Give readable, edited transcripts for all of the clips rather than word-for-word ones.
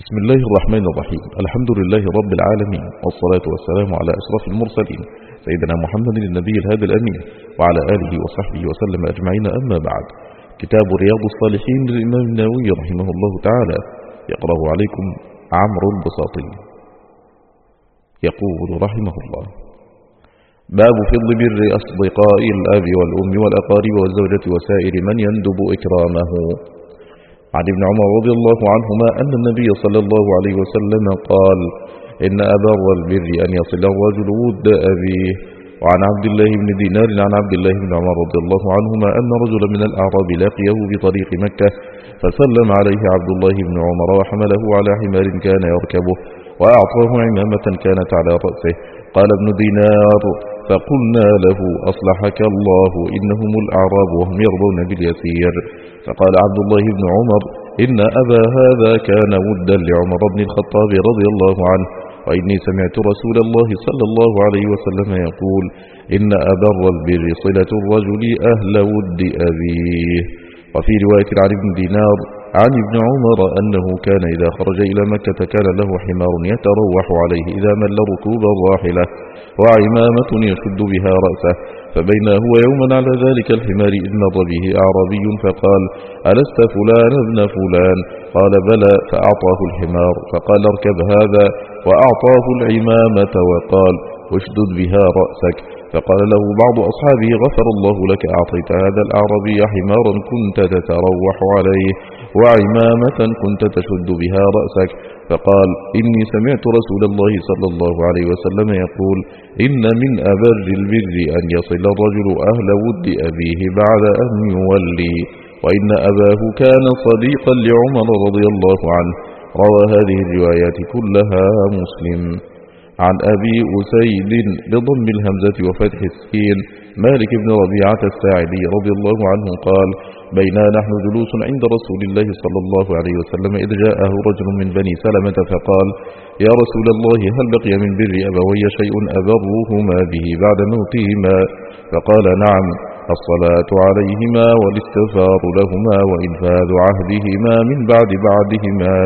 بسم الله الرحمن الرحيم. الحمد لله رب العالمين، والصلاة والسلام على أشرف المرسلين سيدنا محمد النبي الهادي الأمين وعلى آله وصحبه وسلم أجمعين. أما بعد، كتاب رياض الصالحين للإمام النووي رحمه الله تعالى، يقرأ عليكم عمرو البساطي. يقول رحمه الله: باب فضل بر أصدقاء الأب والأم والأقارب والزوجة وسائر من يندب إكرامه. عن ابن عمر رضي الله عنهما أن النبي صلى الله عليه وسلم قال: إن أبر البر أن يصل الرجل ود أبيه. وعن عبد الله بن دينار عن عبد الله بن عمر رضي الله عنهما أن رجلا من الأعراب لقيه بطريق مكة، فسلم عليه عبد الله بن عمر وحمله على حمار كان يركبه، وأعطاه عمامة كانت على رأسه. قال ابن دينار: فقلنا له: أصلحك الله، إنهم الأعراب وهم يرضون باليسير. فقال عبد الله بن عمر: إن أبا هذا كان ودا لعمر بن الخطاب رضي الله عنه، وإني سمعت رسول الله صلى الله عليه وسلم يقول: إن أبر البر صلة الرجل أهل ود أبيه. وفي رواية عن ابن دينار عن ابن عمر أنه كان إذا خرج إلى مكة كان له حمار يتروح عليه إذا مل ركوب الراحلة، وعمامة يشد بها رأسه. فبينا هو يوما على ذلك الحمار إذ مر به أعرابي فقال: ألست فلان ابن فلان؟ قال: بلى. فأعطاه الحمار، فقال: اركب هذا، وأعطاه العمامة وقال: اشدد بها رأسك. فقال له بعض أصحابه: غفر الله لك، أعطيت هذا الأعرابي حمارا كنت تتروح عليه، وعمامة كنت تشد بها رأسك. فقال: إني سمعت رسول الله صلى الله عليه وسلم يقول: إن من أبر البر أن يصل الرجل أهل ود أبيه بعد أن يولي. وإن أباه كان صديقا لعمر رضي الله عنه. روى هذه الروايات كلها مسلم. عن أبي أسيد بضم الهمزة وفتح السين مالك بن ربيعة الساعدي رضي الله عنه قال: بينا نحن جلوس عند رسول الله صلى الله عليه وسلم إذ جاءه رجل من بني سلمة فقال: يا رسول الله، هل بقي من بر أبوي شيء أبرهما به بعد موتهما؟ فقال: نعم، الصلاة عليهما والاستغفار لهما وإنفاذ عهدهما من بعدهما،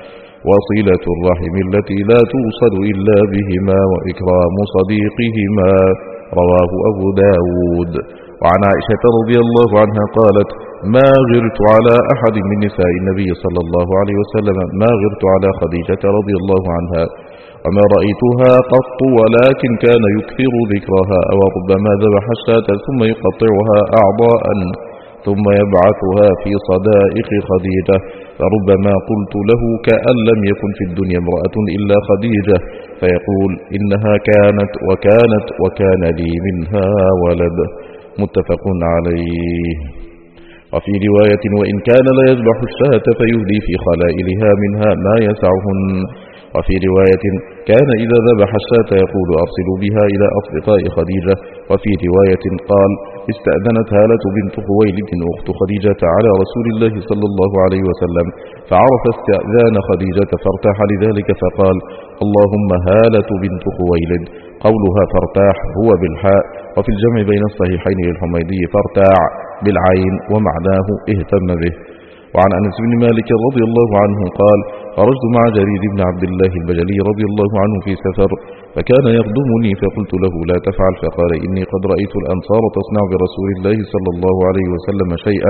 وصلة الرحم التي لا توصل إلا بهما، وإكرام صديقهما. رواه أبو داود. وعن عائشة رضي الله عنها قالت: ما غرت على أحد من نساء النبي صلى الله عليه وسلم ما غرت على خديجة رضي الله عنها، وما رأيتها قط، ولكن كان يكثر ذكرها، أو ربما ذبح الشاة ثم يقطعها أعضاء ثم يبعثها في صدائق خديجة، فربما قلت له: كأن لم يكن في الدنيا امرأة إلا خديجة، فيقول: إنها كانت وكانت وكان لي منها ولد. متفق عليه. وفي رواية: وإن كان لا يذبح الشاة فيهدي في خلائلها منها ما يسعهن. وفي رواية: كان إذا ذبح الشاة يقول: أرسلوا بها إلى أصدقاء خديجة. وفي رواية قال: استأذنت هالة بنت خويلد أخت خديجة على رسول الله صلى الله عليه وسلم، فعرف استئذان خديجة فارتاح لذلك فقال: اللهم هالة بنت خويلد. قولها فارتاح هو بالحاء، وفي الجمع بين الصحيحين للحميدي فارتاع بالعين، ومعناه اهتم به. وعن أنس بن مالك رضي الله عنه قال: خرجت مع جرير بن عبد الله البجلي رضي الله عنه في سفر، فكان يخدمني فقلت له: لا تفعل. فقال: إني قد رأيت الأنصار تصنع برسول الله صلى الله عليه وسلم شيئا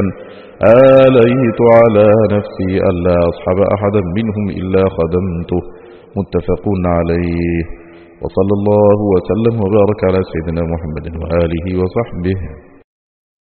آليت على نفسي ألا أصحب أحدا منهم إلا خدمته. متفق عليه. وصلى الله وسلم وبارك على سيدنا محمد وآله وصحبه.